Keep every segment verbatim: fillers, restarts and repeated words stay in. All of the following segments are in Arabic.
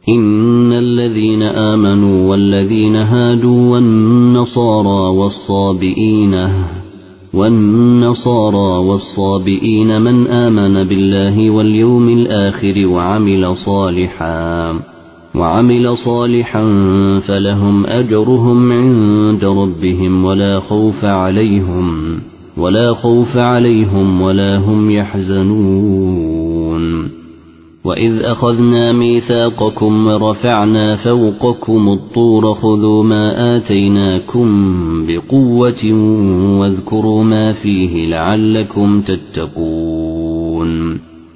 إن الذين آمنوا والذين هادوا والنصارى والصابئين والنصارى والصابئين من آمن بالله واليوم الآخر وعمل صالحا وعمل صالحا فلهم أجرهم عند ربهم ولا خوف عليهم ولا خوف عليهم ولا هم يحزنون وإذ أخذنا ميثاقكم ورفعنا فوقكم الطور خذوا ما آتيناكم بقوة واذكروا ما فيه لعلكم تتقون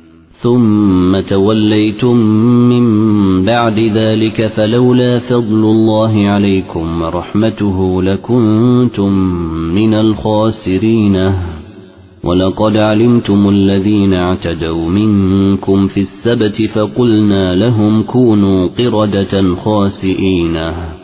ثم توليتم من بعد ذلك فلولا فضل الله عليكم ورحمته لكنتم من الخاسرين ولقد علمتم الذين اعتدوا منكم في السبت فقلنا لهم كونوا قردة خاسئين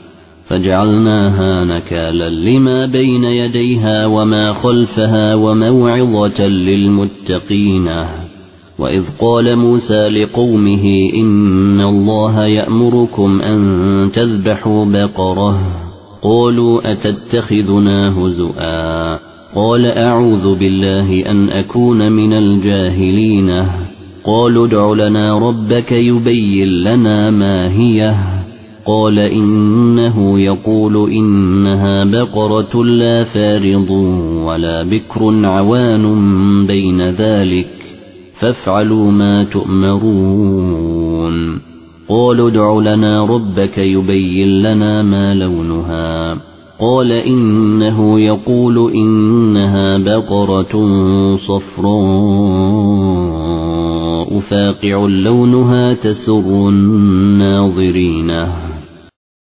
فجعلناها نكالا لما بين يديها وما خلفها وموعظة للمتقين وإذ قال موسى لقومه إن الله يأمركم أن تذبحوا بقرة قالوا أتتخذنا هزؤا قال أعوذ بالله أن أكون من الجاهلين قالوا ادع لنا ربك يبين لنا ما هي قال إنه يقول إنها بقرة لا فارض ولا بكر عوان بين ذلك فافعلوا ما تؤمرون قالوا ادع لنا ربك يبين لنا ما لونها قال إنه يقول إنها بقرة صفراء فاقع لونها تسر الناظرين